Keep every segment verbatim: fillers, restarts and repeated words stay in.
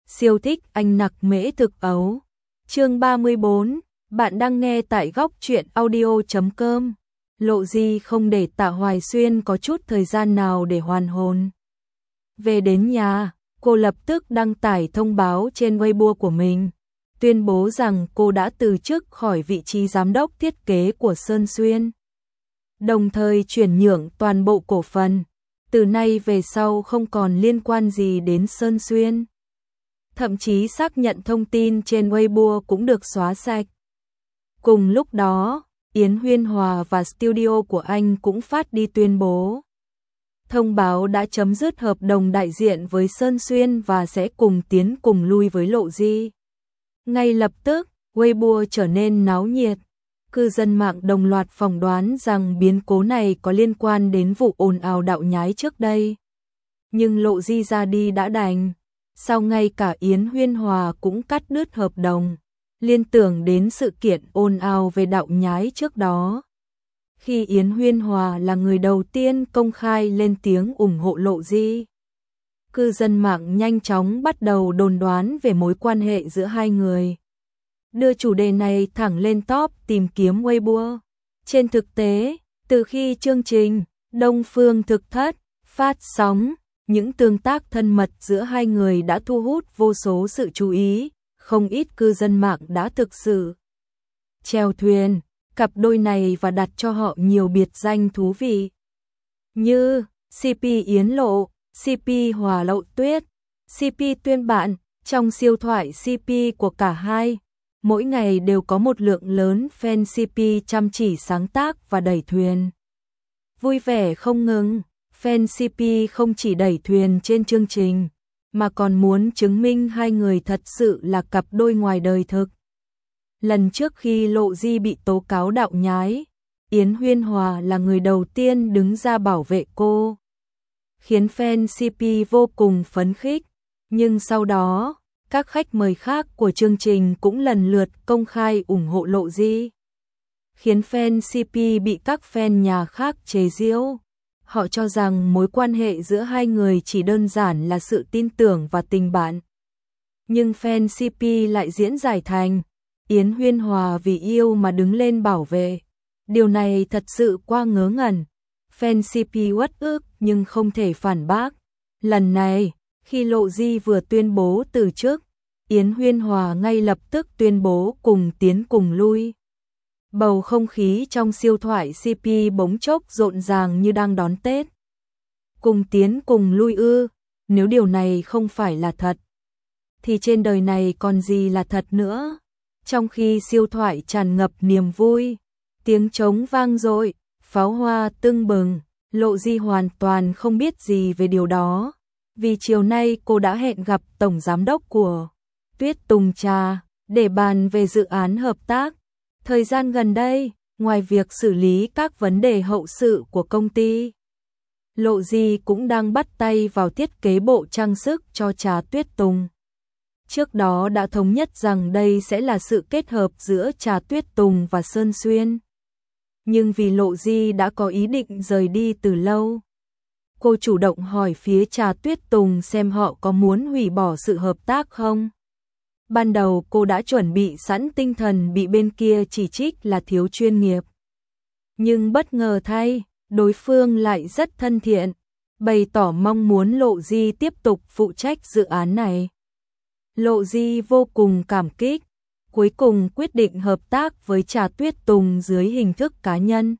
siêu thích anh nặc mễ thực ấu. Chương ba mươi bốn, bạn đang nghe tại góc truyện audio chấm com. Lộ Di không để Tạ Hoài Xuyên có chút thời gian nào để hoàn hồn. Về đến nhà, cô lập tức đăng tải thông báo trên Weibo của mình, tuyên bố rằng cô đã từ chức khỏi vị trí giám đốc thiết kế của Sơn Xuyên, đồng thời chuyển nhượng toàn bộ cổ phần, từ nay về sau không còn liên quan gì đến Sơn Xuyên. Thậm chí xác nhận thông tin trên Weibo cũng được xóa sạch. Cùng lúc đó, Yến Huyên Hòa và studio của anh cũng phát đi tuyên bố thông báo đã chấm dứt hợp đồng đại diện với Sơn Xuyên và sẽ cùng tiến cùng lui với Lộ Di. Ngay lập tức, Weibo trở nên náo nhiệt. Cư dân mạng đồng loạt phỏng đoán rằng biến cố này có liên quan đến vụ ồn ào đạo nhái trước đây. Nhưng Lộ Di ra đi đã đành. Sau ngay cả Yến Huyên Hòa cũng cắt đứt hợp đồng, liên tưởng đến sự kiện ồn ào về đạo nhái trước đó. Khi Yến Huyên Hòa là người đầu tiên công khai lên tiếng ủng hộ Lộ Di, cư dân mạng nhanh chóng bắt đầu đồn đoán về mối quan hệ giữa hai người, đưa chủ đề này thẳng lên top tìm kiếm Weibo. Trên thực tế, từ khi chương trình Đông Phương Thực Thất phát sóng, những tương tác thân mật giữa hai người đã thu hút vô số sự chú ý, không ít cư dân mạng đã thực sự chèo thuyền cặp đôi này và đặt cho họ nhiều biệt danh thú vị như xê pê Yến Lộ, xê pê Hòa Lậu Tuyết, xê pê Tuyên Bạn. Trong siêu thoại xê pê của cả hai, mỗi ngày đều có một lượng lớn fan xê pê chăm chỉ sáng tác và đẩy thuyền vui vẻ không ngừng. Fan xê pê không chỉ đẩy thuyền trên chương trình, mà còn muốn chứng minh hai người thật sự là cặp đôi ngoài đời thực. Lần trước khi Lộ Di bị tố cáo đạo nhái, Yến Huyên Hòa là người đầu tiên đứng ra bảo vệ cô, khiến fan xê pê vô cùng phấn khích. Nhưng sau đó, các khách mời khác của chương trình cũng lần lượt công khai ủng hộ Lộ Di, khiến fan xê pê bị các fan nhà khác chế giễu. Họ cho rằng mối quan hệ giữa hai người chỉ đơn giản là sự tin tưởng và tình bạn. Nhưng fan xê pê lại diễn giải thành Yến Huyên Hòa vì yêu mà đứng lên bảo vệ. Điều này thật sự quá ngớ ngẩn. Fan xê pê uất ức nhưng không thể phản bác. Lần này, khi Lộ Di vừa tuyên bố từ chức, Yến Huyên Hòa ngay lập tức tuyên bố cùng tiến cùng lui. Bầu không khí trong siêu thoại xê pê bỗng chốc rộn ràng như đang đón Tết. Cùng tiến cùng lui ư? Nếu điều này không phải là thật, thì trên đời này còn gì là thật nữa? Trong khi siêu thoại tràn ngập niềm vui, tiếng trống vang dội, pháo hoa tưng bừng, Lộ Di hoàn toàn không biết gì về điều đó. Vì chiều nay cô đã hẹn gặp tổng giám đốc của Tuyết Tùng Trà để bàn về dự án hợp tác. Thời gian gần đây, ngoài việc xử lý các vấn đề hậu sự của công ty, Lộ Di cũng đang bắt tay vào thiết kế bộ trang sức cho Trà Tuyết Tùng. Trước đó đã thống nhất rằng đây sẽ là sự kết hợp giữa Trà Tuyết Tùng và Sơn Xuyên. Nhưng vì Lộ Di đã có ý định rời đi từ lâu, cô chủ động hỏi phía Trà Tuyết Tùng xem họ có muốn hủy bỏ sự hợp tác không. Ban đầu cô đã chuẩn bị sẵn tinh thần bị bên kia chỉ trích là thiếu chuyên nghiệp. Nhưng bất ngờ thay, đối phương lại rất thân thiện, bày tỏ mong muốn Lộ Di tiếp tục phụ trách dự án này. Lộ Di vô cùng cảm kích, cuối cùng quyết định hợp tác với Trà Tuyết Tùng dưới hình thức cá nhân.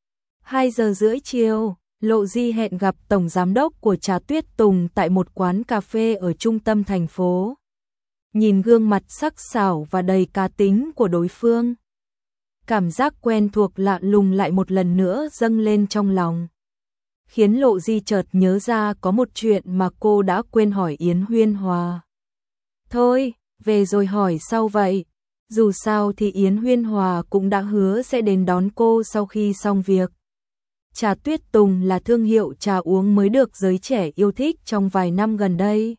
hai giờ rưỡi chiều, Lộ Di hẹn gặp tổng giám đốc của Trà Tuyết Tùng tại một quán cà phê ở trung tâm thành phố. Nhìn gương mặt sắc sảo và đầy cá tính của đối phương, cảm giác quen thuộc lạ lùng lại một lần nữa dâng lên trong lòng, khiến Lộ Di chợt nhớ ra có một chuyện mà cô đã quên hỏi Yến Huyên Hòa. Thôi, về rồi hỏi sau vậy. Dù sao thì Yến Huyên Hòa cũng đã hứa sẽ đến đón cô sau khi xong việc. Trà Tuyết Tùng là thương hiệu trà uống mới được giới trẻ yêu thích trong vài năm gần đây.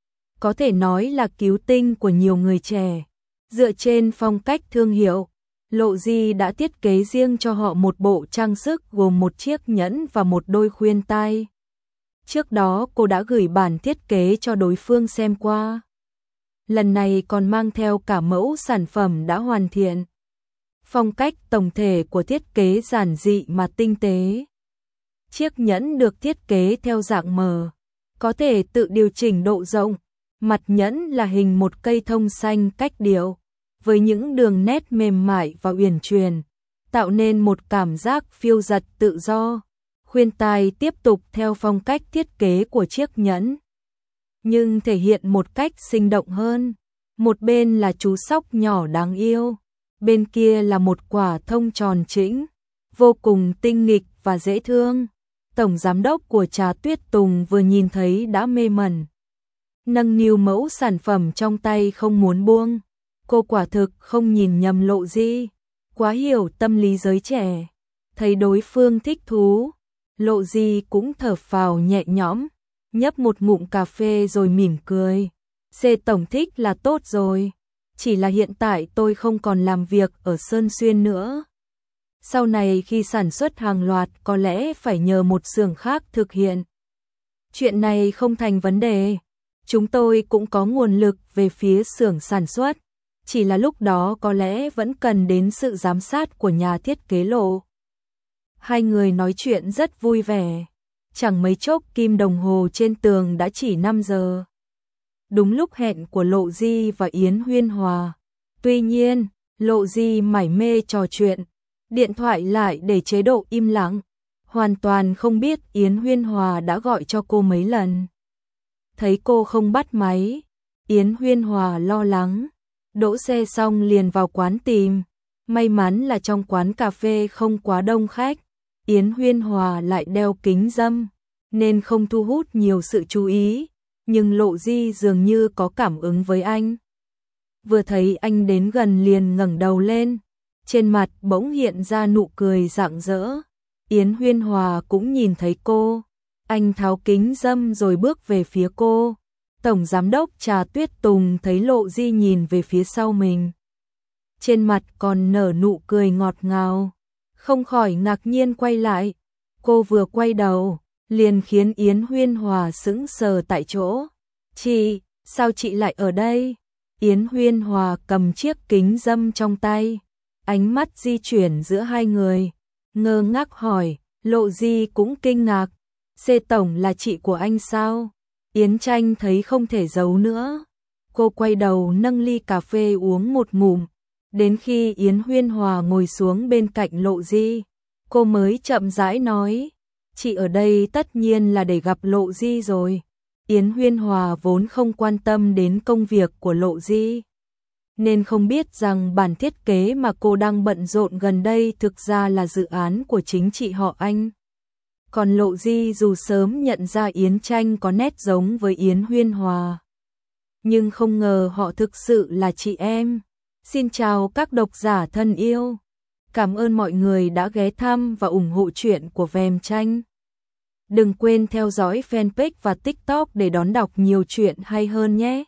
Có thể nói là cứu tinh của nhiều người trẻ. Dựa trên phong cách thương hiệu, Lộ Di đã thiết kế riêng cho họ một bộ trang sức gồm một chiếc nhẫn và một đôi khuyên tai. Trước đó cô đã gửi bản thiết kế cho đối phương xem qua. lần này còn mang theo cả mẫu sản phẩm đã hoàn thiện. Phong cách tổng thể của thiết kế giản dị mà tinh tế. Chiếc nhẫn được thiết kế theo dạng mờ, có thể tự điều chỉnh độ rộng. Mặt nhẫn là hình một cây thông xanh cách điệu, với những đường nét mềm mại và uyển chuyển, tạo nên một cảm giác phiêu dật tự do. Khuyên tai tiếp tục theo phong cách thiết kế của chiếc nhẫn, nhưng thể hiện một cách sinh động hơn. Một bên là chú sóc nhỏ đáng yêu, bên kia là một quả thông tròn trĩnh, vô cùng tinh nghịch và dễ thương. Tổng giám đốc của Trà Tuyết Tùng vừa nhìn thấy đã mê mẩn, nâng niu mẫu sản phẩm trong tay không muốn buông. Cô quả thực không nhìn nhầm Lộ Di, quá hiểu tâm lý giới trẻ. Thấy đối phương thích thú, Lộ Di cũng thở phào nhẹ nhõm, nhấp một ngụm cà phê rồi mỉm cười. Xê tổng thích là tốt rồi, chỉ là hiện tại tôi không còn làm việc ở Sơn Xuyên nữa. Sau này khi sản xuất hàng loạt có lẽ phải nhờ một xưởng khác thực hiện. Chuyện này không thành vấn đề, chúng tôi cũng có nguồn lực về phía xưởng sản xuất, chỉ là lúc đó có lẽ vẫn cần đến sự giám sát của nhà thiết kế Lộ. Hai người nói chuyện rất vui vẻ, chẳng mấy chốc kim đồng hồ trên tường đã chỉ năm giờ. Đúng lúc hẹn của Lộ Di và Yến Huyên Hòa. Tuy nhiên, Lộ Di mải mê trò chuyện, điện thoại lại để chế độ im lặng, hoàn toàn không biết Yến Huyên Hòa đã gọi cho cô mấy lần. Thấy cô không bắt máy, Yến Huyên Hòa lo lắng, đỗ xe xong liền vào quán tìm. May mắn là trong quán cà phê không quá đông khách, Yến Huyên Hòa lại đeo kính râm, nên không thu hút nhiều sự chú ý, nhưng Lộ Di dường như có cảm ứng với anh. Vừa thấy anh đến gần liền ngẩng đầu lên, trên mặt bỗng hiện ra nụ cười rạng rỡ. Yến Huyên Hòa cũng nhìn thấy cô, anh tháo kính râm rồi bước về phía cô. Tổng giám đốc Trà Tuyết Tùng thấy Lộ Di nhìn về phía sau mình, trên mặt còn nở nụ cười ngọt ngào, không khỏi ngạc nhiên quay lại. Cô vừa quay đầu, liền khiến Yến Huyên Hòa sững sờ tại chỗ. Chị, sao chị lại ở đây? Yến Huyên Hòa cầm chiếc kính râm trong tay, ánh mắt di chuyển giữa hai người, ngơ ngác hỏi. Lộ Di cũng kinh ngạc, Xê tổng là chị của anh sao? Yến Tranh thấy không thể giấu nữa, cô quay đầu nâng ly cà phê uống một ngụm. Đến khi Yến Huyên Hòa ngồi xuống bên cạnh Lộ Di, cô mới chậm rãi nói, chị ở đây tất nhiên là để gặp Lộ Di rồi. Yến Huyên Hòa vốn không quan tâm đến công việc của Lộ Di, nên không biết rằng bản thiết kế mà cô đang bận rộn gần đây thực ra là dự án của chính chị họ anh. Còn Lộ Di dù sớm nhận ra Yến Tranh có nét giống với Yến Huyên Hòa, nhưng không ngờ họ thực sự là chị em. Xin chào các độc giả thân yêu, cảm ơn mọi người đã ghé thăm và ủng hộ chuyện của Vèm Tranh. Đừng quên theo dõi fanpage và TikTok để đón đọc nhiều chuyện hay hơn nhé.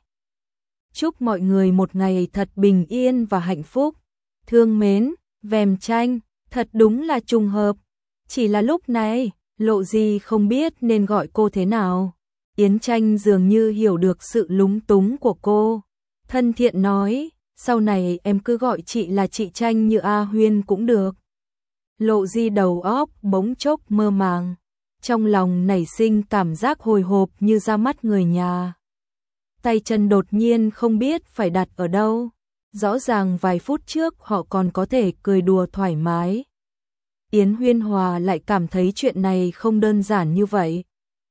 Chúc mọi người một ngày thật bình yên và hạnh phúc. Thương mến, Vèm Tranh, thật đúng là trùng hợp. Chỉ là lúc này, Lộ Di không biết nên gọi cô thế nào. Yến Tranh dường như hiểu được sự lúng túng của cô, thân thiện nói, sau này em cứ gọi chị là chị Tranh như A Huyên cũng được. Lộ Di đầu óc bỗng chốc mơ màng, trong lòng nảy sinh cảm giác hồi hộp như ra mắt người nhà. Tay chân đột nhiên không biết phải đặt ở đâu. Rõ ràng vài phút trước họ còn có thể cười đùa thoải mái. Yến Huyên Hòa lại cảm thấy chuyện này không đơn giản như vậy.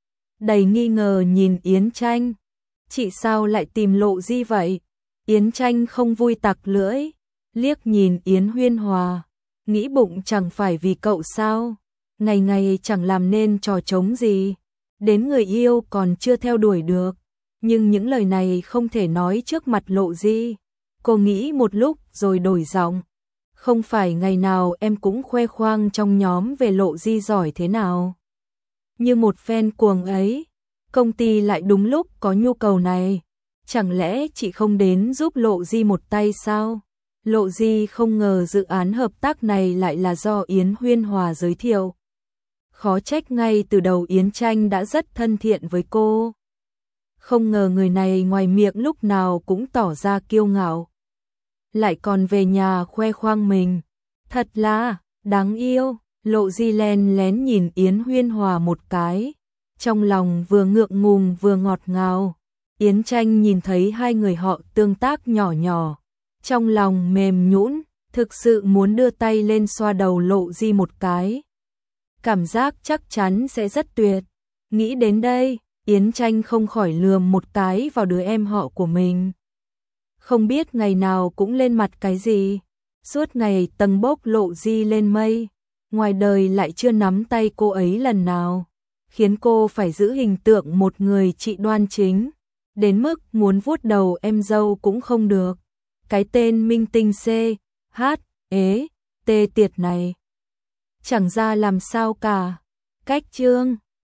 Đầy nghi ngờ nhìn Yến Tranh, chị sao lại tìm Lộ Di vậy? Yến Tranh không vui tặc lưỡi, liếc nhìn Yến Huyên Hòa, nghĩ bụng chẳng phải vì cậu sao, ngày ngày chẳng làm nên trò trống gì, đến người yêu còn chưa theo đuổi được. Nhưng những lời này không thể nói trước mặt Lộ Di. Cô nghĩ một lúc rồi đổi giọng, không phải ngày nào em cũng khoe khoang trong nhóm về Lộ Di giỏi thế nào. Như một fan cuồng ấy, công ty lại đúng lúc có nhu cầu này. Chẳng lẽ chị không đến giúp Lộ Di một tay sao? Lộ Di không ngờ dự án hợp tác này lại là do Yến Huyên Hòa giới thiệu. Khó trách ngay từ đầu Yến Tranh đã rất thân thiện với cô. Không ngờ người này ngoài miệng lúc nào cũng tỏ ra kiêu ngạo, lại còn về nhà khoe khoang mình. Thật là đáng yêu. Lộ Di len lén nhìn Yến Huyên Hòa một cái, trong lòng vừa ngượng ngùng vừa ngọt ngào. Yến Tranh nhìn thấy hai người họ tương tác nhỏ nhỏ, trong lòng mềm nhũn, thực sự muốn đưa tay lên xoa đầu Lộ Di một cái. Cảm giác chắc chắn sẽ rất tuyệt. Nghĩ đến đây, Yến Tranh không khỏi lườm một cái vào đứa em họ của mình. Không biết ngày nào cũng lên mặt cái gì, suốt ngày tầng bốc Lộ Di lên mây, ngoài đời lại chưa nắm tay cô ấy lần nào, khiến cô phải giữ hình tượng một người chị đoan chính, đến mức muốn vuốt đầu em dâu cũng không được. Cái tên minh tinh C, H, ế, T tiệt này, chẳng ra làm sao cả. Cách chương